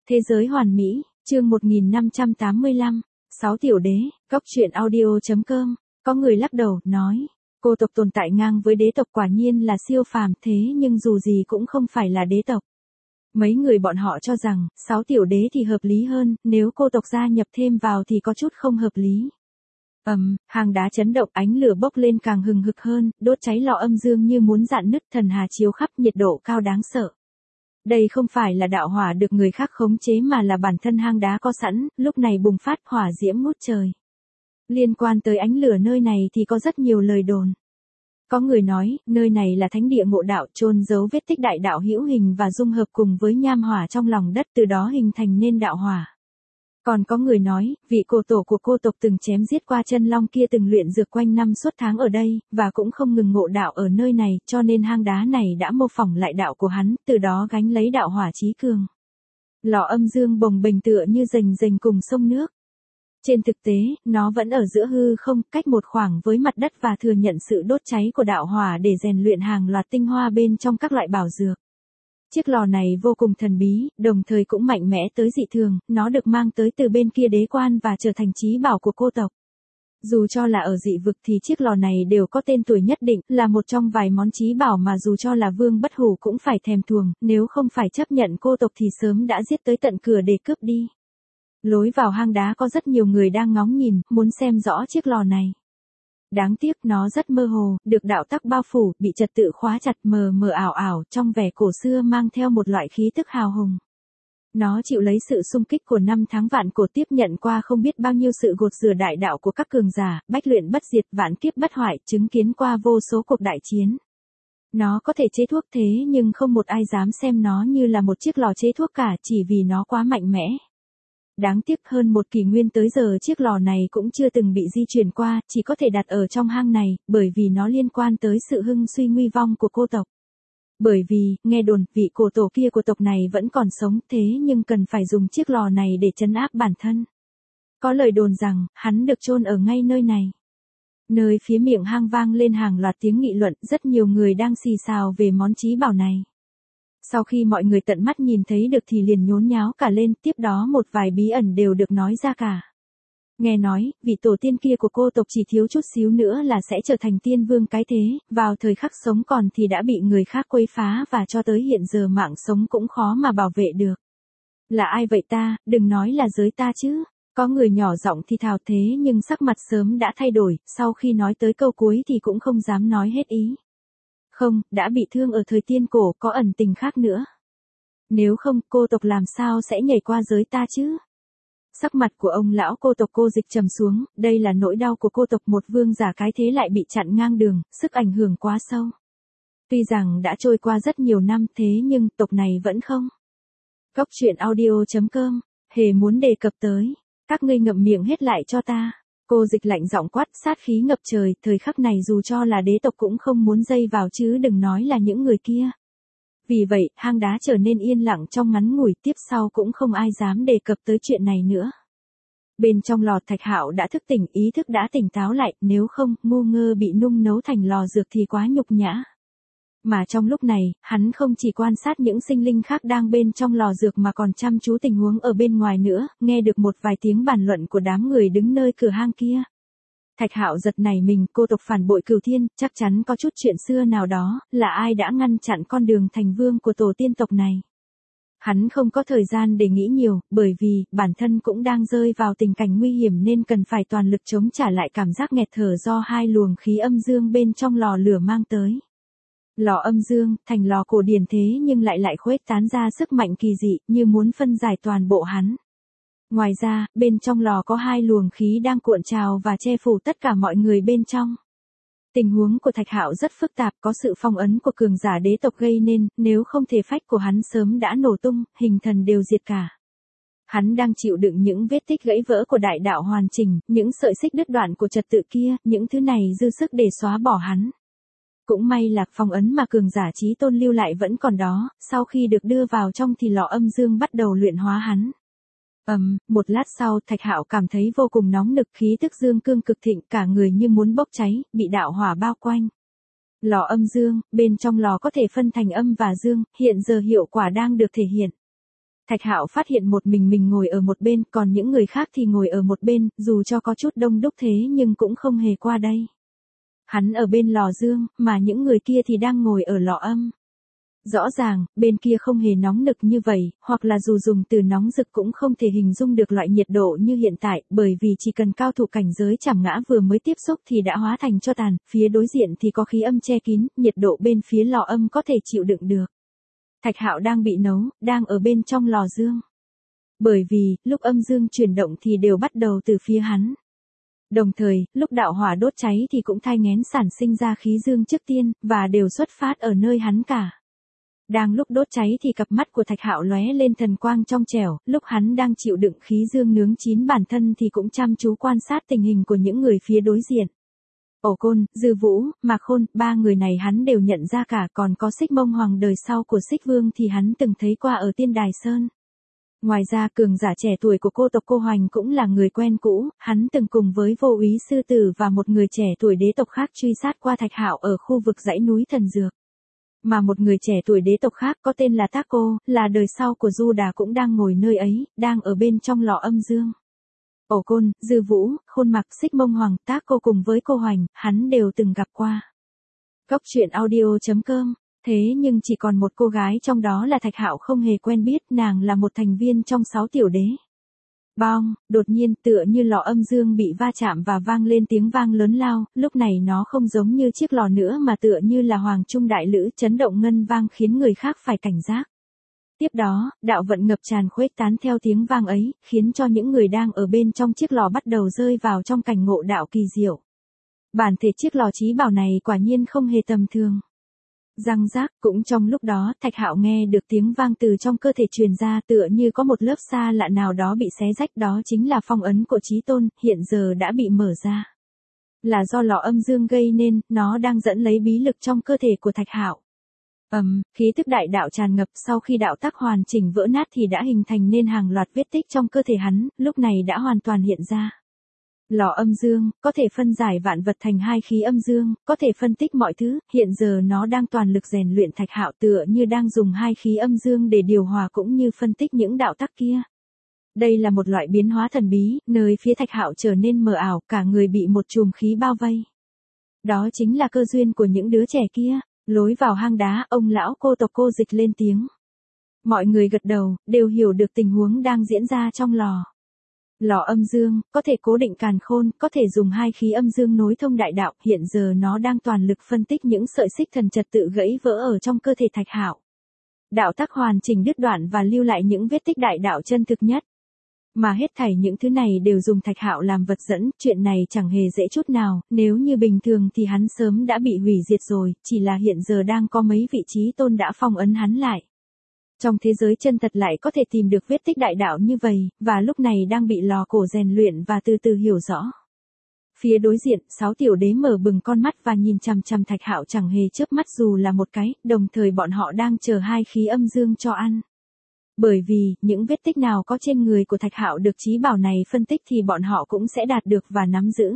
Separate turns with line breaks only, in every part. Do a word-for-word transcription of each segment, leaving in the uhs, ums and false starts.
Thế giới hoàn mỹ, chương một nghìn năm trăm tám mươi lăm, sáu tiểu đế, góc truyện audio chấm com. Có người lắc đầu, nói, cô tộc tồn tại ngang với đế tộc quả nhiên là siêu phàm, thế nhưng dù gì cũng không phải là đế tộc. Mấy người bọn họ cho rằng, sáu tiểu đế thì hợp lý hơn, nếu cô tộc gia nhập thêm vào thì có chút không hợp lý. Ầm, um, hang đá chấn động, ánh lửa bốc lên càng hừng hực hơn, đốt cháy lò âm dương như muốn rạn nứt, thần hà chiếu khắp, nhiệt độ cao đáng sợ. Đây không phải là đạo hỏa được người khác khống chế mà là bản thân hang đá có sẵn, lúc này bùng phát hỏa diễm ngút trời. Liên quan tới ánh lửa nơi này thì có rất nhiều lời đồn. Có người nói, nơi này là thánh địa ngộ đạo, chôn giấu vết tích đại đạo hữu hình và dung hợp cùng với nham hỏa trong lòng đất, từ đó hình thành nên đạo hỏa. Còn có người nói, vị cổ tổ của cô tộc từng chém giết qua chân long kia từng luyện dược quanh năm suốt tháng ở đây, và cũng không ngừng ngộ đạo ở nơi này, cho nên hang đá này đã mô phỏng lại đạo của hắn, từ đó gánh lấy đạo hỏa chí cường. Lò âm dương bồng bềnh tựa như rềnh rềnh cùng sông nước. Trên thực tế, nó vẫn ở giữa hư không, cách một khoảng với mặt đất và thừa nhận sự đốt cháy của đạo hỏa để rèn luyện hàng loạt tinh hoa bên trong các loại bảo dược. Chiếc lò này vô cùng thần bí, đồng thời cũng mạnh mẽ tới dị thường, nó được mang tới từ bên kia đế quan và trở thành chí bảo của cô tộc. Dù cho là ở dị vực thì chiếc lò này đều có tên tuổi nhất định, là một trong vài món chí bảo mà dù cho là Vương Bất Hủ cũng phải thèm thuồng, nếu không phải chấp nhận cô tộc thì sớm đã giết tới tận cửa để cướp đi. Lối vào hang đá có rất nhiều người đang ngóng nhìn, muốn xem rõ chiếc lò này. Đáng tiếc nó rất mơ hồ, được đạo tắc bao phủ, bị trật tự khóa chặt, mờ mờ ảo ảo, trong vẻ cổ xưa mang theo một loại khí tức hào hùng. Nó chịu lấy sự xung kích của năm tháng vạn cổ, tiếp nhận qua không biết bao nhiêu sự gột rửa đại đạo của các cường giả, bách luyện bất diệt, vạn kiếp bất hoại, chứng kiến qua vô số cuộc đại chiến. Nó có thể chế thuốc thế nhưng không một ai dám xem nó như là một chiếc lò chế thuốc cả, chỉ vì nó quá mạnh mẽ. Đáng tiếc hơn một kỷ nguyên tới giờ chiếc lò này cũng chưa từng bị di chuyển qua, chỉ có thể đặt ở trong hang này, bởi vì nó liên quan tới sự hưng suy nguy vong của cô tộc. Bởi vì, nghe đồn, vị cổ tổ kia của tộc này vẫn còn sống, thế nhưng cần phải dùng chiếc lò này để trấn áp bản thân. Có lời đồn rằng, hắn được chôn ở ngay nơi này. Nơi phía miệng hang vang lên hàng loạt tiếng nghị luận, rất nhiều người đang xì xào về món chí bảo này. Sau khi mọi người tận mắt nhìn thấy được thì liền nhốn nháo cả lên, tiếp đó một vài bí ẩn đều được nói ra cả. Nghe nói, vị tổ tiên kia của cô tộc chỉ thiếu chút xíu nữa là sẽ trở thành tiên vương cái thế, vào thời khắc sống còn thì đã bị người khác quấy phá và cho tới hiện giờ mạng sống cũng khó mà bảo vệ được. Là ai vậy ta, đừng nói là giới ta chứ. Có người nhỏ giọng thì thào thế nhưng sắc mặt sớm đã thay đổi, sau khi nói tới câu cuối thì cũng không dám nói hết ý. Không, đã bị thương ở thời tiên cổ, có ẩn tình khác nữa. Nếu không, cô tộc làm sao sẽ nhảy qua giới ta chứ? Sắc mặt của ông lão cô tộc Cô Dịch trầm xuống, đây là nỗi đau của cô tộc, một vương giả cái thế lại bị chặn ngang đường, sức ảnh hưởng quá sâu. Tuy rằng đã trôi qua rất nhiều năm thế nhưng tộc này vẫn không. Góc truyện audio chấm com, hề muốn đề cập tới, các ngươi ngậm miệng hết lại cho ta. Cô Dịch lạnh giọng quát, sát khí ngập trời, thời khắc này dù cho là đế tộc cũng không muốn dây vào chứ đừng nói là những người kia. Vì vậy, hang đá trở nên yên lặng trong ngắn ngủi, tiếp sau cũng không ai dám đề cập tới chuyện này nữa. Bên trong lò Thạch Hạo đã thức tỉnh, ý thức đã tỉnh táo lại, nếu không, ngu ngơ bị nung nấu thành lò dược thì quá nhục nhã. Mà trong lúc này, hắn không chỉ quan sát những sinh linh khác đang bên trong lò dược mà còn chăm chú tình huống ở bên ngoài nữa, nghe được một vài tiếng bàn luận của đám người đứng nơi cửa hang kia. Thạch Hạo giật nảy mình, cô tộc phản bội Cửu Thiên, chắc chắn có chút chuyện xưa nào đó, là ai đã ngăn chặn con đường thành vương của tổ tiên tộc này. Hắn không có thời gian để nghĩ nhiều, bởi vì, bản thân cũng đang rơi vào tình cảnh nguy hiểm nên cần phải toàn lực chống trả lại cảm giác nghẹt thở do hai luồng khí âm dương bên trong lò lửa mang tới. Lò âm dương, thành lò cổ điển thế nhưng lại lại khuếch tán ra sức mạnh kỳ dị, như muốn phân giải toàn bộ hắn. Ngoài ra, bên trong lò có hai luồng khí đang cuộn trào và che phủ tất cả mọi người bên trong. Tình huống của Thạch Hạo rất phức tạp, có sự phong ấn của cường giả đế tộc gây nên, nếu không thể phách của hắn sớm đã nổ tung, hình thần đều diệt cả. Hắn đang chịu đựng những vết tích gãy vỡ của đại đạo hoàn chỉnh, những sợi xích đứt đoạn của trật tự kia, những thứ này dư sức để xóa bỏ hắn. Cũng may là phong ấn mà cường giả chí tôn lưu lại vẫn còn đó, sau khi được đưa vào trong thì lò âm dương bắt đầu luyện hóa hắn. Ầm, um, một lát sau Thạch Hạo cảm thấy vô cùng nóng nực, khí tức dương cương cực thịnh, cả người như muốn bốc cháy, bị đạo hỏa bao quanh. Lò âm dương, bên trong lò có thể phân thành âm và dương, hiện giờ hiệu quả đang được thể hiện. Thạch Hạo phát hiện một mình mình ngồi ở một bên, còn những người khác thì ngồi ở một bên, dù cho có chút đông đúc thế nhưng cũng không hề qua đây. Hắn ở bên lò dương, mà những người kia thì đang ngồi ở lò âm. Rõ ràng, bên kia không hề nóng nực như vậy, hoặc là dù dùng từ nóng rực cũng không thể hình dung được loại nhiệt độ như hiện tại, bởi vì chỉ cần cao thủ cảnh giới Trảm Ngã vừa mới tiếp xúc thì đã hóa thành tro tàn, phía đối diện thì có khí âm che kín, nhiệt độ bên phía lò âm có thể chịu đựng được. Thạch Hạo đang bị nấu, đang ở bên trong lò dương. Bởi vì, lúc âm dương chuyển động thì đều bắt đầu từ phía hắn. Đồng thời, lúc đạo hỏa đốt cháy thì cũng thai nghén sản sinh ra khí dương trước tiên, và đều xuất phát ở nơi hắn cả. Đang lúc đốt cháy thì cặp mắt của Thạch Hạo lóe lên thần quang trong trẻo, lúc hắn đang chịu đựng khí dương nướng chín bản thân thì cũng chăm chú quan sát tình hình của những người phía đối diện. Ổ Côn, Dư Vũ, Mạc Khôn, ba người này hắn đều nhận ra cả, còn có Xích Mông Hoàng đời sau của Xích Vương thì hắn từng thấy qua ở Tiên Đài Sơn. Ngoài ra cường giả trẻ tuổi của cô tộc Cô Hoành cũng là người quen cũ, hắn từng cùng với Vô Úy Sư Tử và một người trẻ tuổi đế tộc khác truy sát qua Thạch Hạo ở khu vực dãy núi Thần Dược. Mà một người trẻ tuổi đế tộc khác có tên là Tác Cô, là đời sau của Du Đà cũng đang ngồi nơi ấy, đang ở bên trong lò âm dương. Ổ Côn, Dư Vũ, Khôn Mặc, Xích Mông Hoàng, Tác Cô cùng với Cô Hoành, hắn đều từng gặp qua. Góc truyện audio chấm com. Thế nhưng chỉ còn một cô gái trong đó là Thạch Hạo không hề quen biết, nàng là một thành viên trong sáu tiểu đế. Bong, đột nhiên tựa như lò âm dương bị va chạm và vang lên tiếng vang lớn lao, lúc này nó không giống như chiếc lò nữa mà tựa như là hoàng trung đại lữ chấn động ngân vang khiến người khác phải cảnh giác. Tiếp đó, đạo vận ngập tràn khuếch tán theo tiếng vang ấy, khiến cho những người đang ở bên trong chiếc lò bắt đầu rơi vào trong cảnh ngộ đạo kỳ diệu. Bản thể chiếc lò chí bảo này quả nhiên không hề tầm thường. Răng rác, cũng trong lúc đó, Thạch Hạo nghe được tiếng vang từ trong cơ thể truyền ra tựa như có một lớp xa lạ nào đó bị xé rách, đó chính là phong ấn của Chí Tôn, hiện giờ đã bị mở ra. Là do lò âm dương gây nên, nó đang dẫn lấy bí lực trong cơ thể của Thạch Hạo. Ầm, um, khí tức đại đạo tràn ngập, sau khi đạo tắc hoàn chỉnh vỡ nát thì đã hình thành nên hàng loạt vết tích trong cơ thể hắn, lúc này đã hoàn toàn hiện ra. Lò âm dương, có thể phân giải vạn vật thành hai khí âm dương, có thể phân tích mọi thứ, hiện giờ nó đang toàn lực rèn luyện Thạch Hạo tựa như đang dùng hai khí âm dương để điều hòa cũng như phân tích những đạo tắc kia. Đây là một loại biến hóa thần bí, nơi phía Thạch Hạo trở nên mờ ảo, cả người bị một chùm khí bao vây. Đó chính là cơ duyên của những đứa trẻ kia. Lối vào hang đá, ông lão cô tộc Cô Dịch lên tiếng. Mọi người gật đầu, đều hiểu được tình huống đang diễn ra trong lò. Lò âm dương, có thể cố định càn khôn, có thể dùng hai khí âm dương nối thông đại đạo, hiện giờ nó đang toàn lực phân tích những sợi xích thần trật tự gãy vỡ ở trong cơ thể Thạch Hạo. Đạo tắc hoàn chỉnh đứt đoạn và lưu lại những vết tích đại đạo chân thực nhất. Mà hết thảy những thứ này đều dùng Thạch Hạo làm vật dẫn, chuyện này chẳng hề dễ chút nào, nếu như bình thường thì hắn sớm đã bị hủy diệt rồi, chỉ là hiện giờ đang có mấy vị trí tôn đã phong ấn hắn lại. Trong thế giới chân thật lại có thể tìm được vết tích đại đạo như vậy, và lúc này đang bị lò cổ rèn luyện và từ từ hiểu rõ. Phía đối diện, sáu tiểu đế mở bừng con mắt và nhìn chằm chằm Thạch Hạo chẳng hề chớp mắt dù là một cái, đồng thời bọn họ đang chờ hai khí âm dương cho ăn. Bởi vì, những vết tích nào có trên người của Thạch Hạo được chí bảo này phân tích thì bọn họ cũng sẽ đạt được và nắm giữ.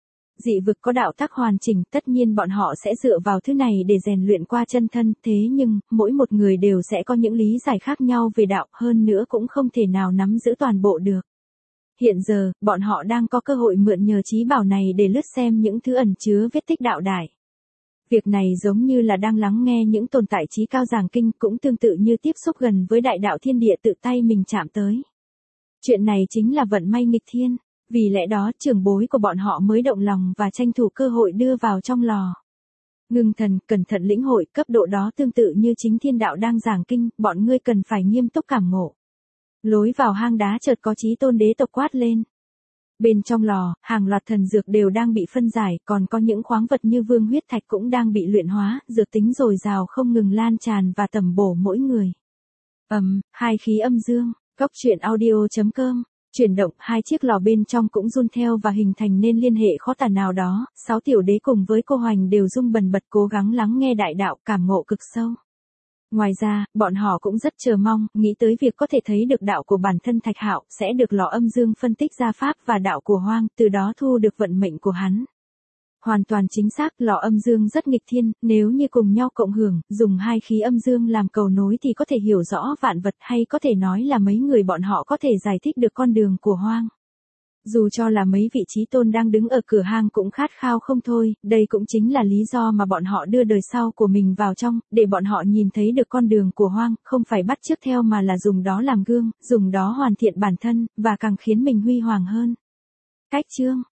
Dị vực có đạo tắc hoàn chỉnh, tất nhiên bọn họ sẽ dựa vào thứ này để rèn luyện qua chân thân, thế nhưng, mỗi một người đều sẽ có những lý giải khác nhau về đạo, hơn nữa cũng không thể nào nắm giữ toàn bộ được. Hiện giờ, bọn họ đang có cơ hội mượn nhờ chí bảo này để lướt xem những thứ ẩn chứa vết tích đạo đại. Việc này giống như là đang lắng nghe những tồn tại trí cao giảng kinh, cũng tương tự như tiếp xúc gần với đại đạo thiên địa tự tay mình chạm tới. Chuyện này chính là vận may nghịch thiên, vì lẽ đó trưởng bối của bọn họ mới động lòng và tranh thủ cơ hội đưa vào trong lò. Ngưng thần, cẩn thận lĩnh hội, cấp độ đó tương tự như chính thiên đạo đang giảng kinh, bọn ngươi cần phải nghiêm túc cảm ngộ. Lối vào hang đá chợt có Chí Tôn đế tộc quát lên. Bên trong lò, hàng loạt thần dược đều đang bị phân giải, còn có những khoáng vật như vương huyết thạch cũng đang bị luyện hóa, dược tính dồi dào không ngừng lan tràn và tẩm bổ mỗi người. Ầm, um, hai khí âm dương, góc truyện audio chấm com, chuyển động, hai chiếc lò bên trong cũng run theo và hình thành nên liên hệ khó tả nào đó, sáu tiểu đế cùng với Cô Hoành đều rung bần bật cố gắng lắng nghe đại đạo, cảm ngộ cực sâu. Ngoài ra, bọn họ cũng rất chờ mong, nghĩ tới việc có thể thấy được đạo của bản thân Thạch Hạo, sẽ được lò âm dương phân tích ra pháp và đạo của Hoang, từ đó thu được vận mệnh của hắn. Hoàn toàn chính xác, lò âm dương rất nghịch thiên, nếu như cùng nhau cộng hưởng, dùng hai khí âm dương làm cầu nối thì có thể hiểu rõ vạn vật, hay có thể nói là mấy người bọn họ có thể giải thích được con đường của hoang. Dù cho là mấy vị trí tôn đang đứng ở cửa hang cũng khát khao không thôi, đây cũng chính là lý do mà bọn họ đưa đời sau của mình vào trong, để bọn họ nhìn thấy được con đường của hoang, không phải bắt chước theo mà là dùng đó làm gương, dùng đó hoàn thiện bản thân, và càng khiến mình huy hoàng hơn. Cách chương